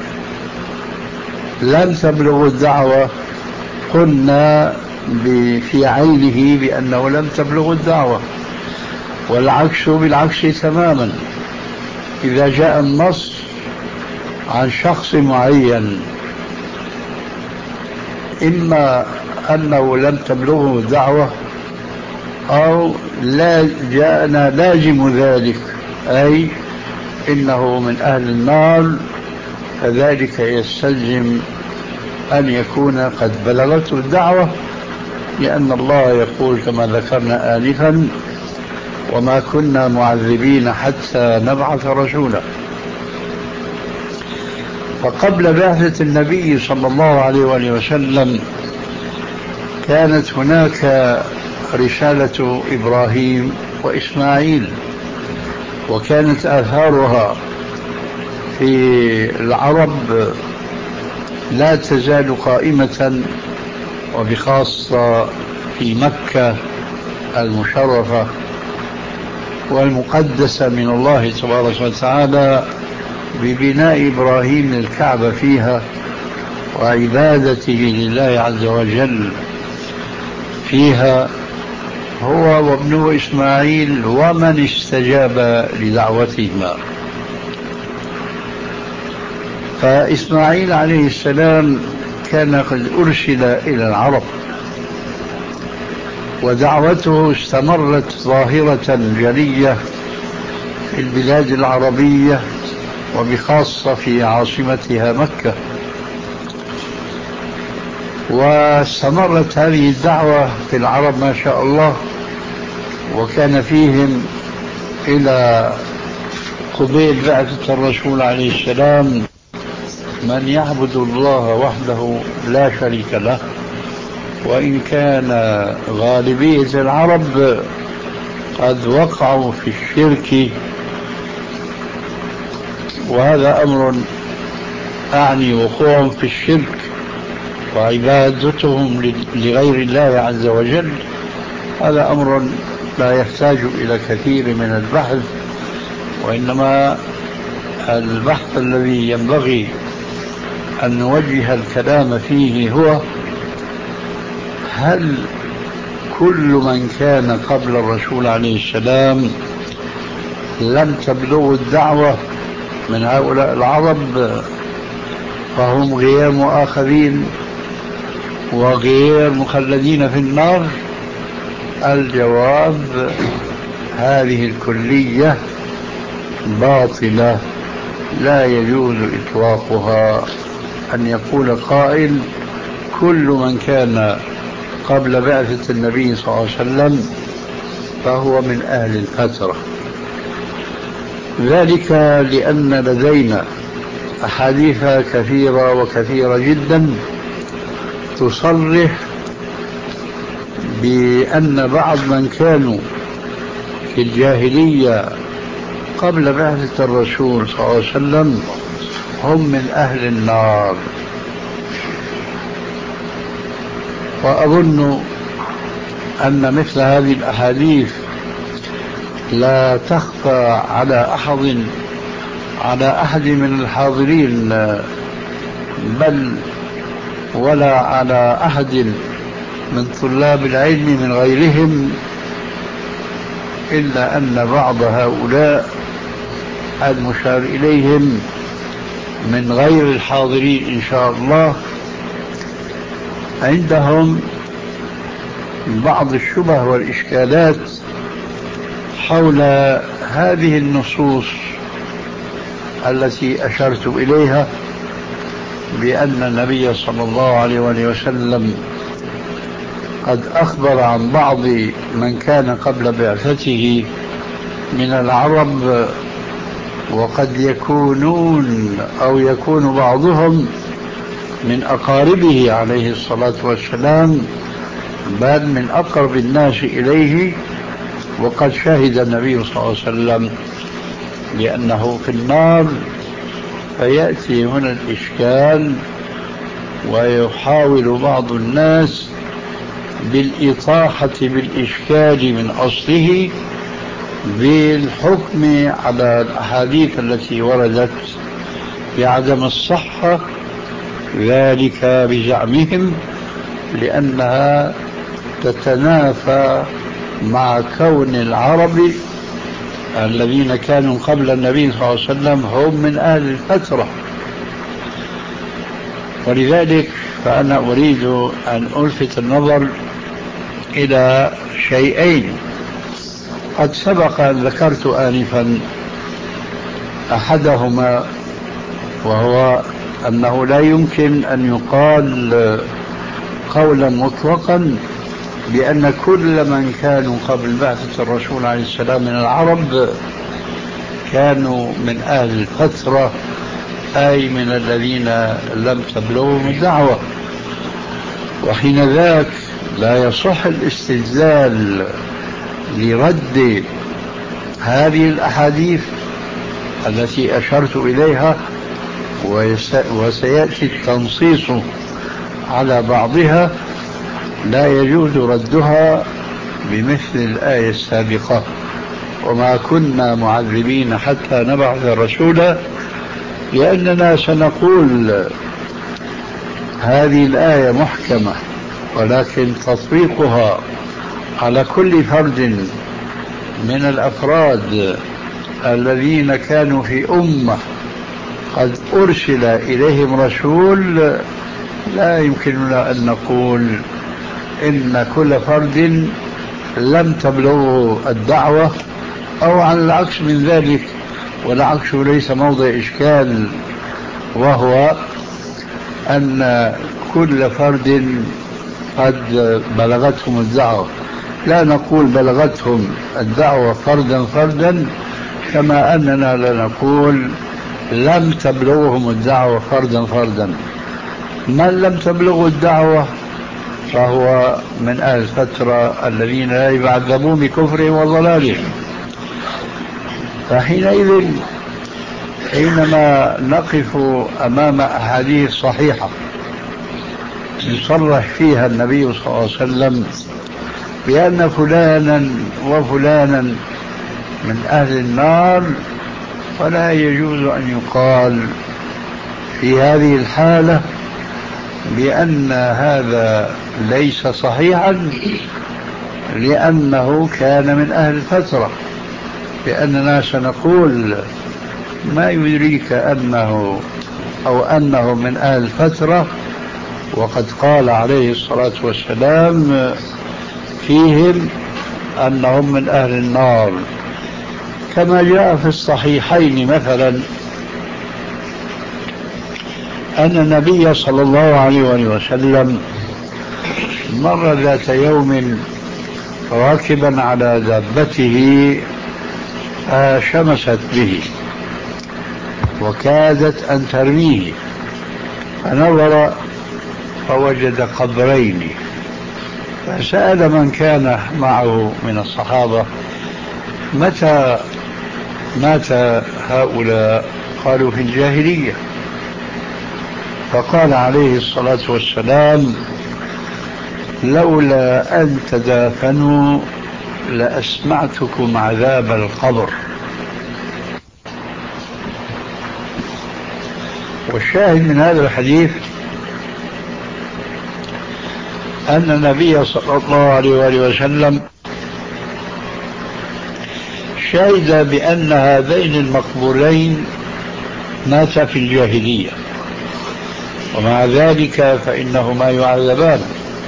لم تبلغ الدعوة قلنا في عينه بأنه لم تبلغ الدعوة، والعكس بالعكس تماما. إذا جاء النص عن شخص معين إما أنه لم تبلغه الدعوة أو لا جاءنا لازم ذلك، أي إنه من أهل النار، فذلك يستلزم أن يكون قد بلغته الدعوة، لأن الله يقول كما ذكرنا آنفا: وما كنا معذبين حتى نبعث رسولا. فقبل بعثة النبي صلى الله عليه وآله وسلم كانت هناك رسالة إبراهيم وإسماعيل، وكانت آثارها في العرب لا تزال قائمة، وبخاصة في مكة المشرفة والمقدسة من الله تبارك وتعالى، ببناء إبراهيم الكعبة فيها وعبادته لله عز وجل فيها، هو وابنه إسماعيل ومن استجاب لدعوتهما. فإسماعيل عليه السلام كان قد أرسل إلى العرب، ودعوته استمرت ظاهرة جلية في البلاد العربية وبخاصة في عاصمتها مكة، واستمرت هذه الدعوة في العرب ما شاء الله، وكان فيهم إلى قبيل بعثة الرسول عليه السلام من يعبد الله وحده لا شريك له، وإن كان غالبية العرب قد وقعوا في الشرك، وهذا أمر أعني وقوعهم في الشرك وعبادتهم لغير الله عز وجل، هذا أمر لا يحتاج إلى كثير من البحث، وإنما البحث الذي ينبغي أن نوجه الكلام فيه هو: هل كل من كان قبل الرسول عليه السلام لم تبلغ الدعوة من هؤلاء العرب فهم غير مؤاخذين وغير مخلدين في النار؟ الجواب: هذه الكلية باطلة، لا يجوز إطلاقها. أن يقول قائل: كل من كان قبل بعثة النبي صلى الله عليه وسلم فهو من أهل الفترة. ذلك لأن لدينا أحاديث كثيرة وكثيرة جدا تصرح بأن بعض من كانوا في الجاهلية قبل بعثة الرسول صلى الله عليه وسلم هم من أهل النار. وأظن أن مثل هذه الأحاديث لا تخفى على أحد على أحد من الحاضرين، بل ولا على أحد من طلاب العلم من غيرهم، إلا أن بعض هؤلاء المشار إليهم من غير الحاضرين إن شاء الله عندهم بعض الشبه والإشكالات حول هذه النصوص التي أشرت إليها، بأن النبي صلى الله عليه وسلم قد أخبر عن بعض من كان قبل بعثته من العرب، وقد يكونون أو يكون بعضهم من أقاربه عليه الصلاة والسلام، بل من أقرب الناس إليه. وقد شهد النبي صلى الله عليه وسلم بأنه في النار، فيأتي هنا الإشكال ويحاول بعض الناس بالإطاحة بالإشكال من أصله بالحكم على الأحاديث التي وردت بعدم الصحة، ذلك بزعمهم لأنها تتنافى مع كون العرب الذين كانوا قبل النبي صلى الله عليه وسلم هم من أهل الفترة. ولذلك فأنا أريد أن ألفت النظر إلى شيئين قد سبق أن ذكرت آنفا. أحدهما وهو أنه لا يمكن أن يقال قولا مطلقا بأن كل من كانوا قبل بعثة الرسول عليه السلام من العرب كانوا من أهل الفترة، أي من الذين لم تبلغهم الدعوة، وحين ذاك لا يصح الاستدلال لرد هذه الأحاديث التي أشرت إليها، وسيأتي التنصيص على بعضها. لا يجوز ردها بمثل الآية السابقة: وما كنا معذبين حتى نبعث رسولا، لأننا سنقول هذه الآية محكمة، ولكن تطبيقها على كل فرد من الأفراد الذين كانوا في أمة قد أرسل إليهم رسول، لا يمكننا أن نقول إن كل فرد لم تبلغه الدعوة أو على العكس من ذلك. والعكس ليس موضع إشكال، وهو أن كل فرد قد بلغتهم الدعوة. لا نقول بلغتهم الدعوة فردا فردا، كما أننا لا نقول لم تبلغهم الدعوة فردا فردا. من لم تبلغه الدعوة فهو من أهل الفترة الذين لا يعذبون بكفرهم وضلالهم. فحينئذ حينما نقف أمام أحاديث صحيحة يصرح فيها النبي صلى الله عليه وسلم بأن فلانا وفلانا من أهل النار، فلا يجوز أن يقال في هذه الحالة بأن هذا ليس صحيحا لأنه كان من أهل الفترة، لأننا سنقول ما يدريك أنه أو أنه من أهل الفترة، وقد قال عليه الصلاة والسلام فيهم أنهم من أهل النار، كما جاء في الصحيحين مثلا أن النبي صلى الله عليه وسلم مر ذات يوم راكبا على دابته فشمست به وكادت أن ترميه، فنظر فوجد قبرين، فسأل من كان معه من الصحابة متى مات هؤلاء؟ قالوا في الجاهلية. فقال عليه الصلاة والسلام لولا أن تدافنوا لأسمعتكم عذاب القبر. والشاهد من هذا الحديث أن النبي صلى الله عليه وآله وسلم شهد بأن هذين المقبورين ماتا في الجاهلية، ومع ذلك فإنهما يعذبان.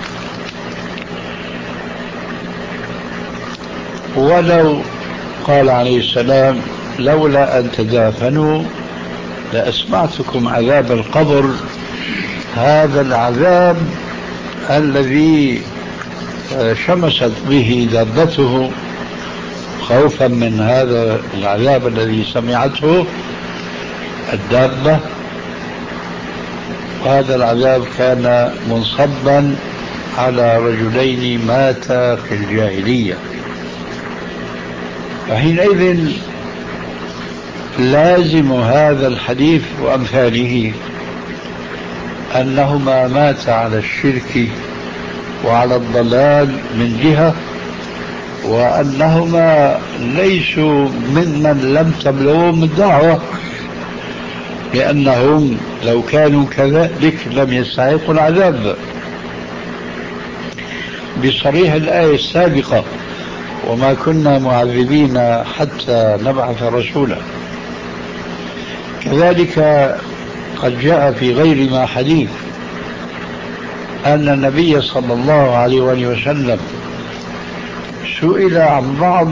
ولو قال عليه السلام لولا أن تدافنوا لأسمعتكم عذاب القبر، هذا العذاب الذي شمست به دابته خوفا من هذا العذاب الذي سمعته الدابة، هذا العذاب كان منصبا على رجلين ماتا في الجاهلية. فحينئذ لازم هذا الحديث وأمثاله أنهما ماتا على الشرك وعلى الضلال من جهة، وأنهما ليسوا ممن لم تبلغهم الدعوة، لأنهم لو كانوا كذلك لم يستحقوا العذاب بصريح الآية السابقة وما كنا معذبين حتى نبعث رسولا. كذلك قد جاء في غير ما حديث أن النبي صلى الله عليه وسلم سئل عن بعض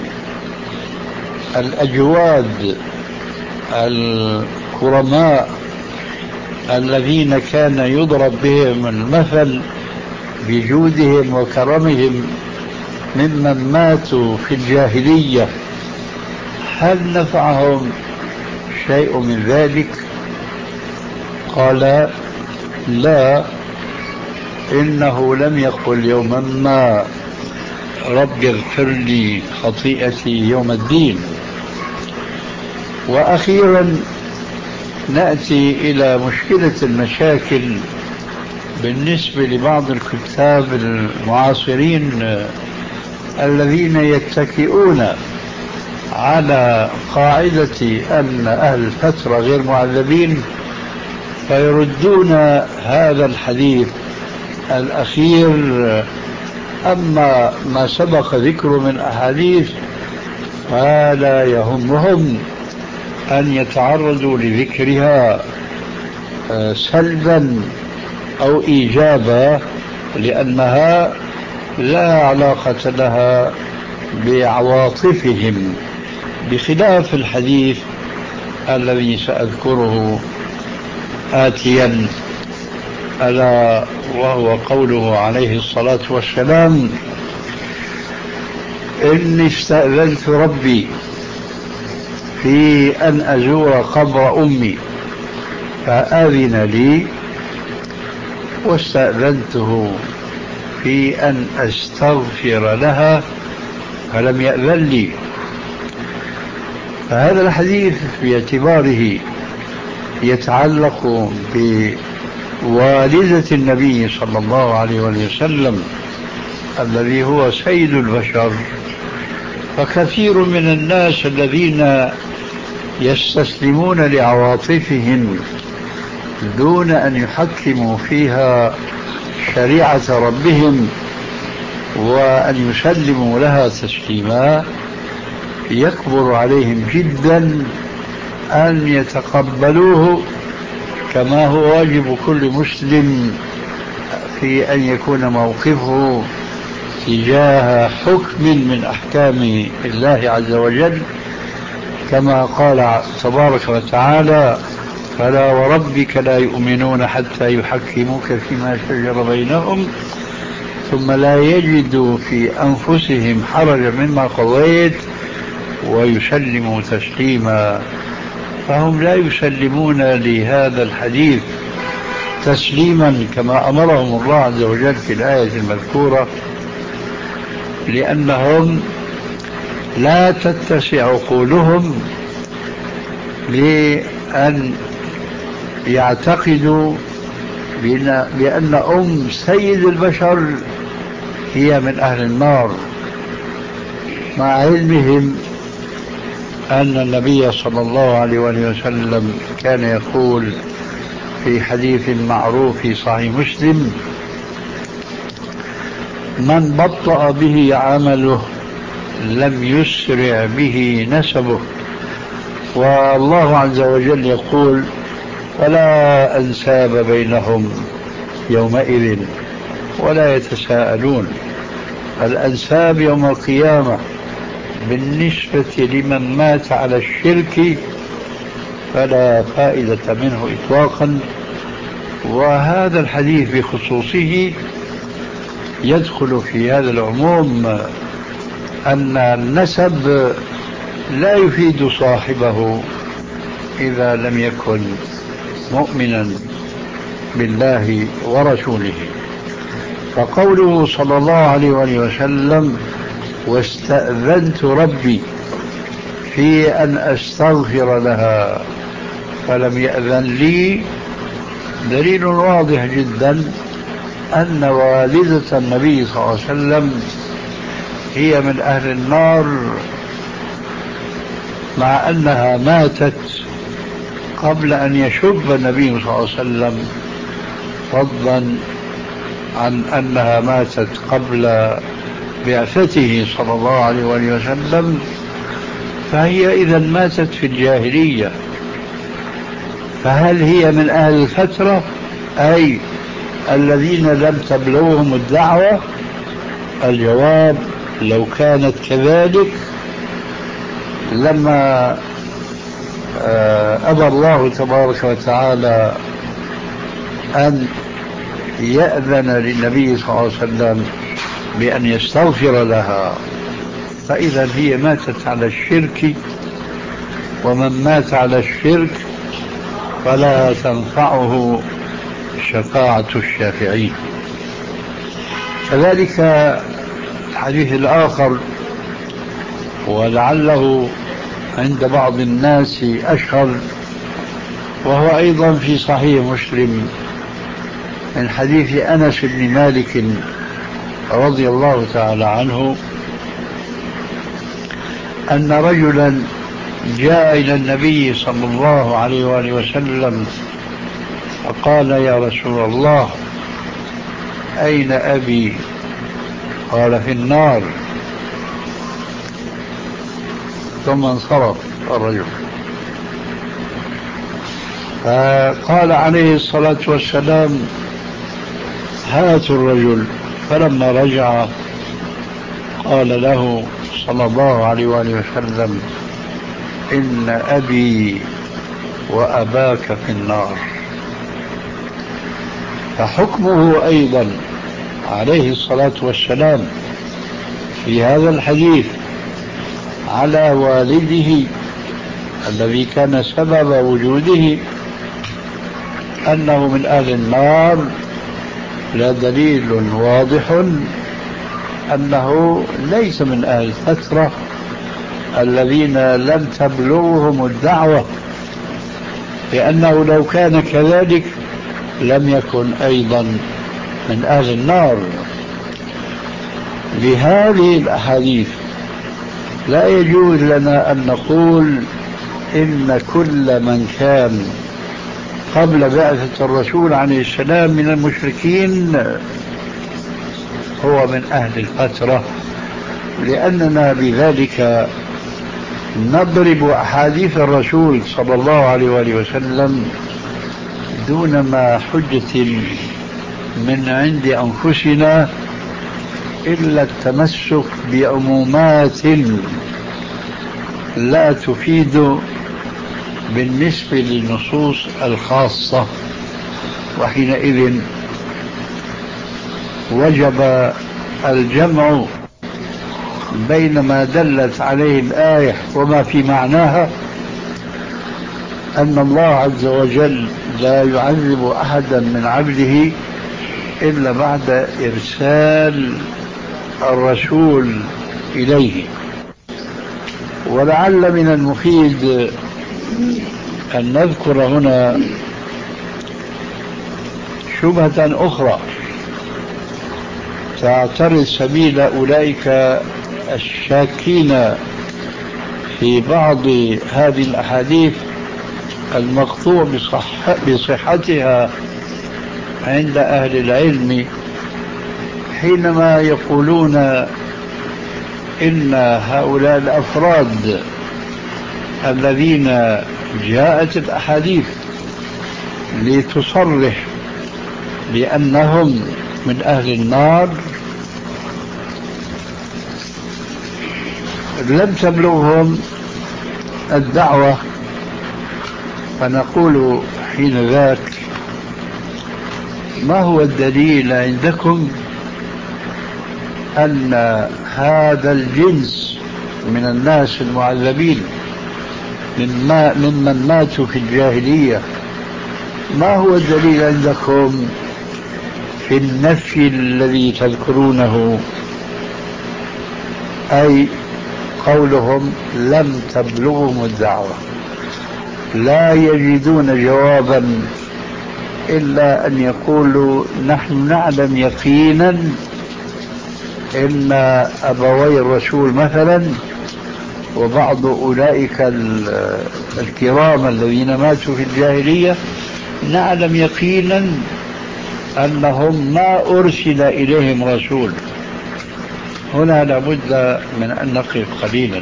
الأجواد الكرماء الذين كان يضرب بهم المثل بجودهم وكرمهم ممن ماتوا في الجاهلية، هل نفعهم شيء من ذلك؟ قال لا، إنه لم يقل يوما ما رب اغفر لي خطيئتي يوم الدين. وأخيرا نأتي إلى مشكلة المشاكل بالنسبة لبعض الكتاب المعاصرين الذين يتكئون على قاعدة أن أهل الفترة غير معذبين، فيردون هذا الحديث الأخير. أما ما سبق ذكره من أحاديث فلا يهمهم أن يتعرضوا لذكرها سلبا أو إيجابا، لأنها لا علاقة لها بعواطفهم، بخلاف الحديث الذي سأذكره آتيا، ألا وهو قوله عليه الصلاة والسلام إني استأذنت ربي في أن أزور قبر أمي فأذن لي، واستأذنته في أن أستغفر لها فلم يأذن لي. فهذا الحديث باعتباره يتعلق بوالدة النبي صلى الله عليه وسلم الذي هو سيد البشر، فكثير من الناس الذين يستسلمون لعواطفهم دون أن يحكموا فيها شريعة ربهم وأن يسلموا لها تسليما، يكبر عليهم جدا أن يتقبلوه كما هو واجب كل مسلم في أن يكون موقفه تجاه حكم من أحكام الله عز وجل، كما قال تبارك وتعالى فلا وربك لا يؤمنون حتى يحكموك فيما شجر بينهم ثم لا يجدوا في أنفسهم حرجا مما قضيت ويسلموا تسليما، فهم لا يسلمون لهذا الحديث تسليما كما أمرهم الله عز وجل في الآية المذكورة، لأنهم لا تتسع عقولهم لأن يعتقدوا بأن أم سيد البشر هي من أهل النار، مع علمهم أن النبي صلى الله عليه وسلم كان يقول في حديث معروف في صحيح مسلم: من بطأ به عمله لم يسرع به نسبه. والله عز وجل يقول: فلا أنساب بينهم يومئذ ولا يتساءلون. الأنساب يوم القيامة بالنسبة لمن مات على الشرك فلا فائدة منه إطلاقا. وهذا الحديث بخصوصه يدخل في هذا العموم أن النسب لا يفيد صاحبه إذا لم يكن مؤمنا بالله ورسوله. فقوله صلى الله عليه وسلم: واستأذنت ربي في أن أستغفر لها فلم يأذن لي، دليل واضح جدا أن والدة النبي صلى الله عليه وسلم هي من أهل النار، مع أنها ماتت قبل أن يشب النبي صلى الله عليه وسلم، فضلا عن أنها ماتت قبل بعثته صلى الله عليه وسلم، فهي إذا ماتت في الجاهلية. فهل هي من أهل الفترة، أي الذين لم تبلغهم الدعوة؟ الجواب: لو كانت كذلك لما أبى الله تبارك وتعالى أن يأذن للنبي صلى الله عليه وسلم بأن يستغفر لها، فإذا هي ماتت على الشرك، ومن مات على الشرك فلا تنفعه شفاعة الشافعين. كذلك الحديث الآخر، ولعله عند بعض الناس أشهر، وهو أيضا في صحيح مسلم من حديث أنس بن مالك رضي الله تعالى عنه أن رجلا جاء إلى النبي صلى الله عليه وآله وسلم فقال: يا رسول الله، أين أبي؟ قال: في النار. ثم انصرف الرجل. فقال عليه الصلاة والسلام: هاتوا الرجل. فلما رجع قال له صلى الله عليه وآله وسلم: إن أبي وأباك في النار. فحكمه أيضا عليه الصلاة والسلام في هذا الحديث على والده الذي كان سبب وجوده أنه من أهل النار، لا دليل واضح أنه ليس من أهل الفترة الذين لم تبلغهم الدعوة، لأنه لو كان كذلك لم يكن أيضا من أهل النار. لهذه الأحاديث لا يجوز لنا أن نقول إن كل من كان قبل بعثة الرسول عليه السلام من المشركين هو من أهل الفترة، لأننا بذلك نضرب أحاديث الرسول صلى الله عليه وآله وسلم دون ما حجة من عند أنفسنا إلا التمسك بعمومات لا تفيد بالنسبة للنصوص الخاصة، وحينئذ وجب الجمع بين ما دلت عليه الآية وما في معناها، أن الله عز وجل لا يعذب أحدا من عبده إلا بعد إرسال الرسول إليه. ولعل من المفيد أن نذكر هنا شبهة أخرى تعترض سبيل أولئك الشاكين في بعض هذه الأحاديث المقطوع بصح بصحتها عند أهل العلم، حينما يقولون إن هؤلاء الأفراد الذين جاءت الأحاديث لتصرح بأنهم من أهل النار لم تبلغهم الدعوة، فنقول حين ذاك: ما هو الدليل عندكم أن هذا الجنس من الناس المعذبين ممن ماتوا في الجاهلية، ما هو الدليل عندكم في النفي الذي تذكرونه، أي قولهم لم تبلغهم الدعوة؟ لا يجدون جوابا إلا أن يقولوا: نحن نعلم يقينا إن أبوي الرسول مثلا وبعض أولئك الكرام الذين ماتوا في الجاهلية نعلم يقينا أنهم ما أرسل إليهم رسول. هنا لابد من أن نقف قليلا.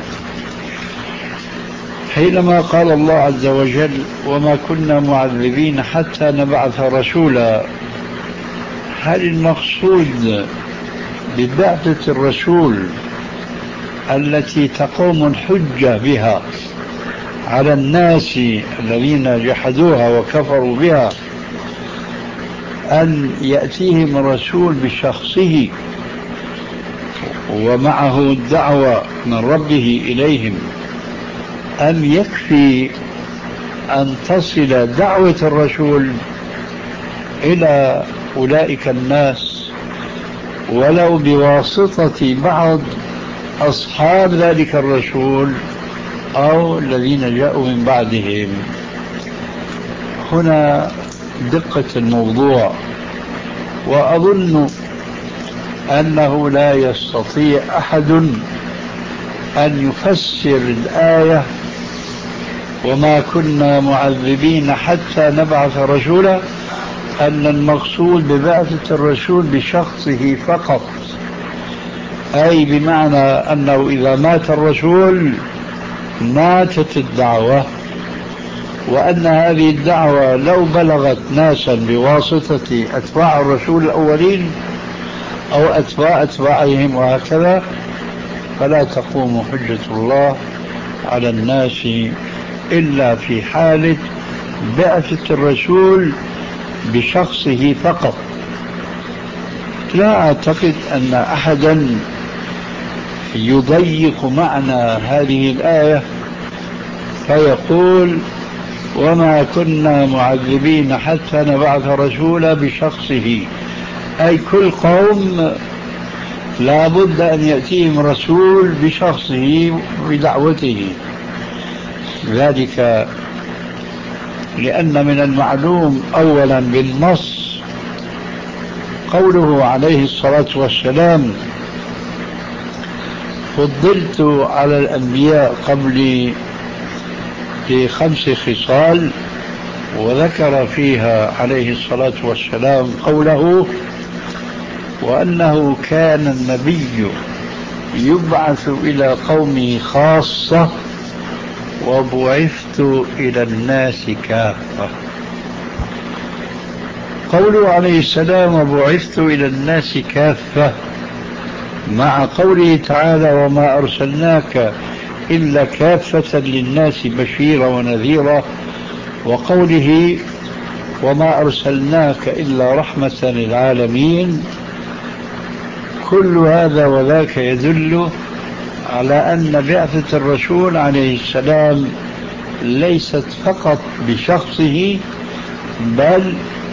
حينما قال الله عز وجل: وما كنا معذبين حتى نبعث رسولا، هل المقصود ببعثة الرسول التي تقوم الحجة بها على الناس الذين جحدوها وكفروا بها أن يأتيهم الرسول بشخصه ومعه الدعوة من ربه إليهم، أم يكفي أن تصل دعوة الرسول إلى أولئك الناس ولو بواسطة بعض أصحاب ذلك الرسول أو الذين جاءوا من بعدهم؟ هنا دقة الموضوع، وأظن أنه لا يستطيع أحد أن يفسر الآية وما كنا معذبين حتى نبعث رسولا أن المقصود ببعثة الرسول بشخصه فقط، أي بمعنى أنه إذا مات الرسول ماتت الدعوة، وأن هذه الدعوة لو بلغت ناسا بواسطة أتباع الرسول الأولين أو أتباع أتباعهم وهكذا فلا تقوم حجة الله على الناس إلا في حالة بعثة الرسول بشخصه فقط. لا أعتقد أن أحدا يضيق معنى هذه الآية فيقول: وما كنا معذبين حتى نبعث رسولا بشخصه، أي كل قوم لا بد أن يأتيهم رسول بشخصه بدعوته. ذلك لأن من المعلوم أولا بالنص قوله عليه الصلاة والسلام: فضلت على الأنبياء قبلي بخمس خصال، وذكر فيها عليه الصلاة والسلام قوله: وأنه كان النبي يبعث إلى قومه خاصة وبعثت إلى الناس كافة. قوله عليه السلام: وبعثت إلى الناس كافة، مع قوله تعالى: وما أرسلناك إلا كافة للناس بشيرا ونذيرا، وقوله: وما أرسلناك إلا رحمة للعالمين، كل هذا وذاك يدل على أن بعثة الرسول عليه السلام ليست فقط بشخصه بل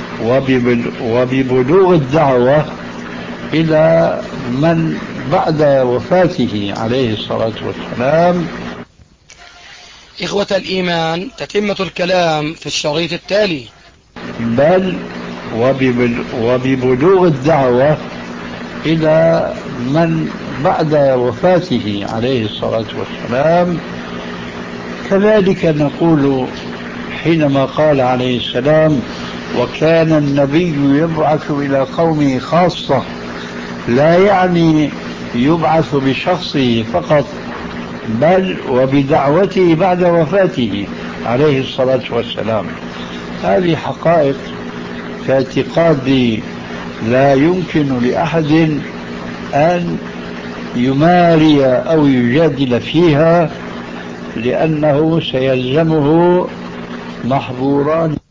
وببلوغ الدعوة إلى من بعد وفاته عليه الصلاة والسلام. إخوة الإيمان، تتمة الكلام في الشريط التالي. بل وببلوغ الدعوة إلى من بعد وفاته عليه الصلاة والسلام. كذلك نقول حينما قال عليه السلام: وكان النبي يبعث إلى قومه خاصة، لا يعني يبعث بشخصه فقط بل وبدعوته بعد وفاته عليه الصلاة والسلام. هذه حقائق في اعتقادي لا يمكن لأحد أن يماري أو يجادل فيها، لأنه سيلزمه محظوران